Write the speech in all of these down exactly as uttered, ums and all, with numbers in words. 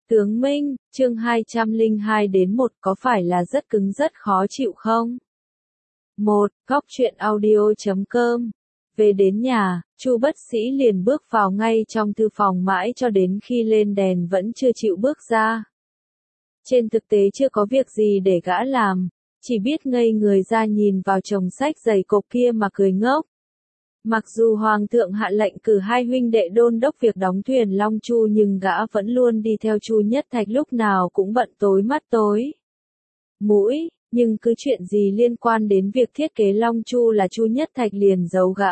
Tướng Minh, chương hai trăm lẻ hai đến một có phải là rất cứng rất khó chịu không? một. Góc truyện audio chấm com. Về đến nhà, Chu Bất Sĩ liền bước vào ngay trong thư phòng mãi cho đến khi lên đèn vẫn chưa chịu bước ra. Trên thực tế chưa có việc gì để gã làm, chỉ biết ngây người ra nhìn vào chồng sách dày cộp kia mà cười ngốc. Mặc dù Hoàng thượng hạ lệnh cử hai huynh đệ đôn đốc việc đóng thuyền Long Chu nhưng gã vẫn luôn đi theo Chu Nhất Thạch lúc nào cũng bận tối mắt tối mũi, nhưng cứ chuyện gì liên quan đến việc thiết kế Long Chu là Chu Nhất Thạch liền giấu gã.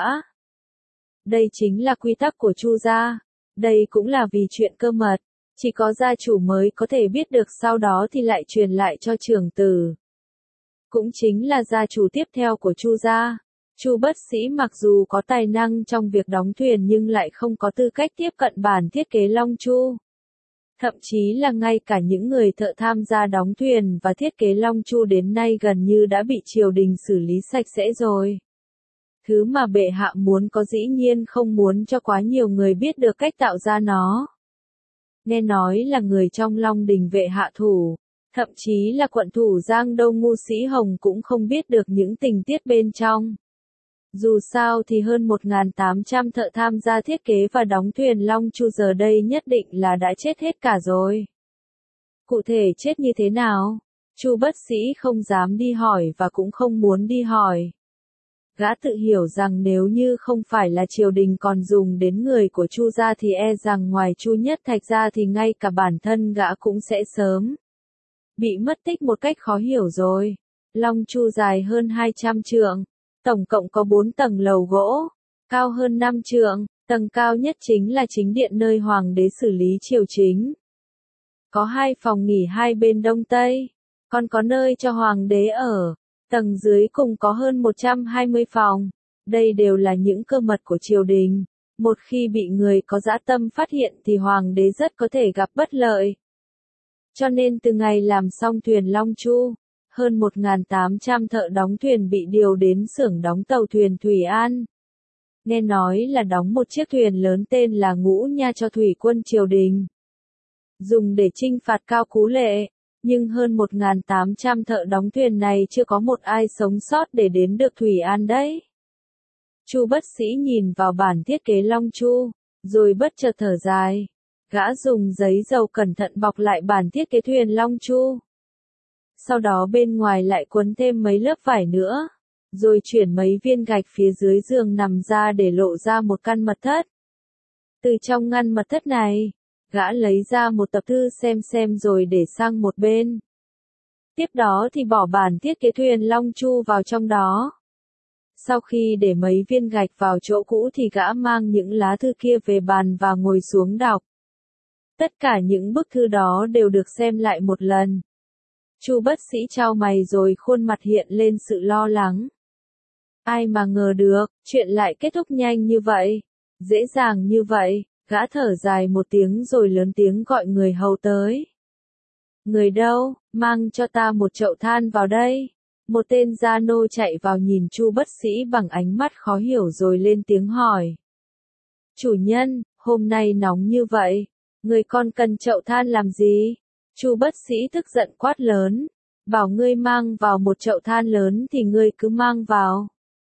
Đây chính là quy tắc của Chu gia, đây cũng là vì chuyện cơ mật, chỉ có gia chủ mới có thể biết được, sau đó thì lại truyền lại cho trưởng tử. Cũng chính là gia chủ tiếp theo của Chu gia. Chu Bất Sĩ mặc dù có tài năng trong việc đóng thuyền nhưng lại không có tư cách tiếp cận bản thiết kế Long Chu. Thậm chí là ngay cả những người thợ tham gia đóng thuyền và thiết kế Long Chu đến nay gần như đã bị triều đình xử lý sạch sẽ rồi. Thứ mà bệ hạ muốn có dĩ nhiên không muốn cho quá nhiều người biết được cách tạo ra nó. Nghe nói là người trong Long Đình vệ hạ thủ, thậm chí là quận thủ Giang Đông Ngu Sĩ Hồng cũng không biết được những tình tiết bên trong. Dù sao thì hơn một nghìn tám trăm thợ tham gia thiết kế và đóng thuyền Long Chu giờ đây nhất định là đã chết hết cả rồi. Cụ thể chết như thế nào? Chu Bất Sĩ không dám đi hỏi và cũng không muốn đi hỏi. Gã tự hiểu rằng nếu như không phải là triều đình còn dùng đến người của Chu gia thì e rằng ngoài Chu Nhất Thạch ra thì ngay cả bản thân gã cũng sẽ sớm bị mất tích một cách khó hiểu rồi. Long Chu dài hơn hai trăm trượng. Tổng cộng có bốn tầng lầu gỗ, cao hơn năm trượng, tầng cao nhất chính là chính điện nơi hoàng đế xử lý triều chính. Có hai phòng nghỉ hai bên đông tây, còn có nơi cho hoàng đế ở, tầng dưới cùng có hơn một trăm hai mươi phòng. Đây đều là những cơ mật của triều đình, một khi bị người có dã tâm phát hiện thì hoàng đế rất có thể gặp bất lợi. Cho nên từ ngày làm xong thuyền Long Chu, hơn một nghìn tám trăm thợ đóng thuyền bị điều đến xưởng đóng tàu thuyền Thủy An. Nghe nói là đóng một chiếc thuyền lớn tên là Ngũ Nha cho thủy quân triều đình, dùng để trinh phạt Cao Cú Lệ, nhưng hơn một nghìn tám trăm thợ đóng thuyền này chưa có một ai sống sót để đến được Thủy An đấy. Chu Bất Sĩ nhìn vào bản thiết kế Long Chu, rồi bất chợt thở dài. Gã dùng giấy dầu cẩn thận bọc lại bản thiết kế thuyền Long Chu. Sau đó bên ngoài lại quấn thêm mấy lớp vải nữa, rồi chuyển mấy viên gạch phía dưới giường nằm ra để lộ ra một căn mật thất. Từ trong ngăn mật thất này, gã lấy ra một tập thư xem xem rồi để sang một bên. Tiếp đó thì bỏ bản thiết kế thuyền Long Chu vào trong đó. Sau khi để mấy viên gạch vào chỗ cũ thì gã mang những lá thư kia về bàn và ngồi xuống đọc. Tất cả những bức thư đó đều được xem lại một lần. Chu Bất Sĩ chau mày rồi khuôn mặt hiện lên sự lo lắng. Ai mà ngờ được, chuyện lại kết thúc nhanh như vậy, dễ dàng như vậy. Gã thở dài một tiếng rồi lớn tiếng gọi người hầu tới. Người đâu, mang cho ta một chậu than vào đây. Một tên gia nô chạy vào nhìn Chu Bất Sĩ bằng ánh mắt khó hiểu rồi lên tiếng hỏi. Chủ nhân, hôm nay nóng như vậy, người con cần chậu than làm gì? Chu Bất Sĩ tức giận quát lớn, bảo ngươi mang vào một chậu than lớn thì ngươi cứ mang vào.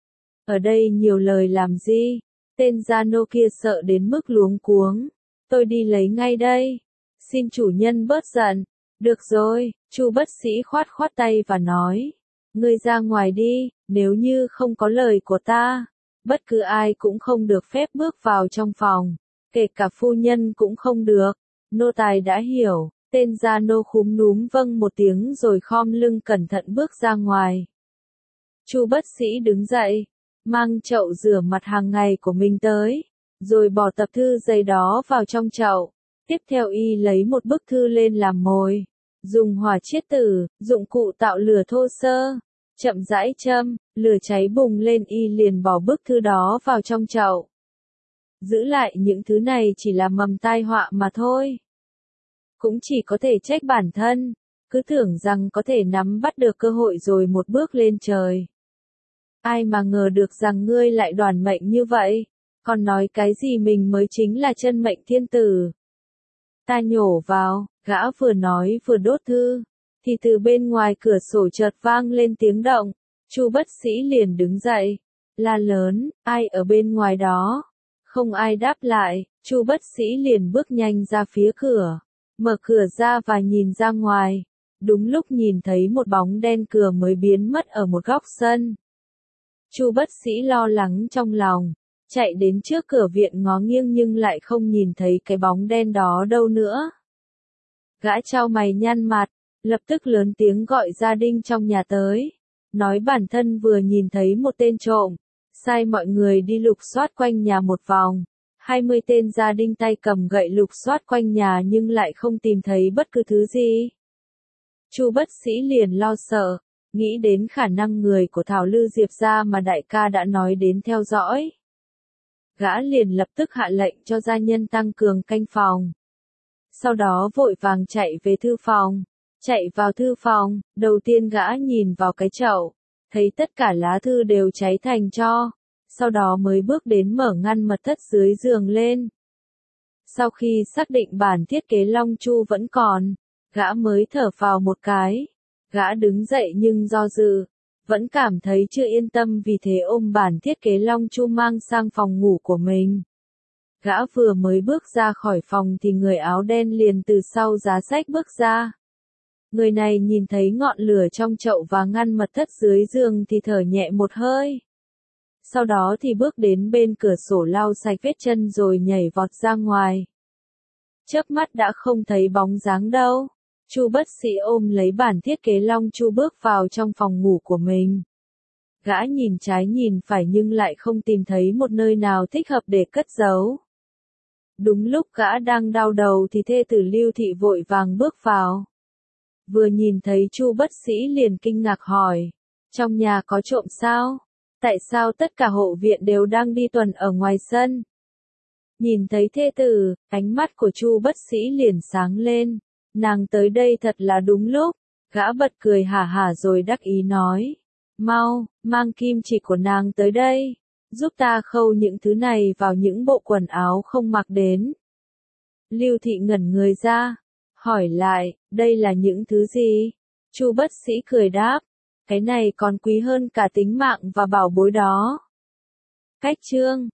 Ở đây nhiều lời làm gì? Tên gia nô kia sợ đến mức luống cuống. Tôi đi lấy ngay đây. Xin chủ nhân bớt giận. Được rồi, Chu Bất Sĩ khoát khoát tay và nói. Ngươi ra ngoài đi, nếu như không có lời của ta, bất cứ ai cũng không được phép bước vào trong phòng, kể cả phu nhân cũng không được. Nô tài đã hiểu. Tên gia nô khúm núm vâng một tiếng rồi khom lưng cẩn thận bước ra ngoài. Chu Bất Sĩ đứng dậy, mang chậu rửa mặt hàng ngày của mình tới, rồi bỏ tập thư dày đó vào trong chậu. Tiếp theo y lấy một bức thư lên làm mồi, dùng hỏa chiết tử, dụng cụ tạo lửa thô sơ, chậm rãi châm, lửa cháy bùng lên y liền bỏ bức thư đó vào trong chậu. Giữ lại những thứ này chỉ là mầm tai họa mà thôi. Cũng chỉ có thể trách bản thân, cứ tưởng rằng có thể nắm bắt được cơ hội rồi một bước lên trời. Ai mà ngờ được rằng ngươi lại đoản mệnh như vậy, còn nói cái gì mình mới chính là chân mệnh thiên tử. Ta nhổ vào, Gã vừa nói vừa đốt thư, thì từ bên ngoài cửa sổ chợt vang lên tiếng động. Chu Bất Sĩ liền đứng dậy, la lớn, ai ở bên ngoài đó? Không ai đáp lại, Chu Bất Sĩ liền bước nhanh ra phía cửa, mở cửa ra và nhìn ra ngoài. Đúng lúc nhìn thấy một bóng đen cửa mới biến mất ở một góc sân. Chu Bất Sĩ lo lắng trong lòng, chạy đến trước cửa viện ngó nghiêng nhưng lại không nhìn thấy cái bóng đen đó đâu nữa. Gã chau mày nhăn mặt, lập tức lớn tiếng gọi gia đình trong nhà tới, nói bản thân vừa nhìn thấy một tên trộm, sai mọi người đi lục soát quanh nhà một vòng. Hai mươi tên gia đình tay cầm gậy lục soát quanh nhà nhưng lại không tìm thấy bất cứ thứ gì. Chu Bất Sĩ liền lo sợ, nghĩ đến khả năng người của Thảo Lư Diệp gia mà đại ca đã nói đến theo dõi. Gã liền lập tức hạ lệnh cho gia nhân tăng cường canh phòng. Sau đó vội vàng chạy về thư phòng, chạy vào thư phòng, đầu tiên gã nhìn vào cái chậu, thấy tất cả lá thư đều cháy thành tro, sau đó mới bước đến mở ngăn mật thất dưới giường lên. Sau khi xác định bản thiết kế Long Chu vẫn còn, gã mới thở phào một cái. Gã đứng dậy nhưng do dự, vẫn cảm thấy chưa yên tâm vì thế ôm bản thiết kế Long Chu mang sang phòng ngủ của mình. Gã vừa mới bước ra khỏi phòng thì người áo đen liền từ sau giá sách bước ra. Người này nhìn thấy ngọn lửa trong chậu và ngăn mật thất dưới giường thì thở nhẹ một hơi. Sau đó thì bước đến bên cửa sổ lau sạch vết chân rồi nhảy vọt ra ngoài. Chớp mắt đã không thấy bóng dáng đâu. Chu Bất Sĩ ôm lấy bản thiết kế Long Chu bước vào trong phòng ngủ của mình. Gã nhìn trái nhìn phải nhưng lại không tìm thấy một nơi nào thích hợp để cất giấu. Đúng lúc gã đang đau đầu thì thê tử Lưu Thị vội vàng bước vào. Vừa nhìn thấy Chu Bất Sĩ liền kinh ngạc hỏi, trong nhà có trộm sao? Tại sao tất cả hộ viện đều đang đi tuần ở ngoài sân? Nhìn thấy thê tử, ánh mắt của Chu Bất Sĩ liền sáng lên. Nàng tới đây thật là đúng lúc. Gã bật cười hả hả rồi đắc ý nói, mau, mang kim chỉ của nàng tới đây, giúp ta khâu những thứ này vào những bộ quần áo không mặc đến. Lưu Thị ngẩn người ra, hỏi lại, đây là những thứ gì? Chu Bất Sĩ cười đáp, cái này còn quý hơn cả tính mạng và bảo bối đó. Cách chương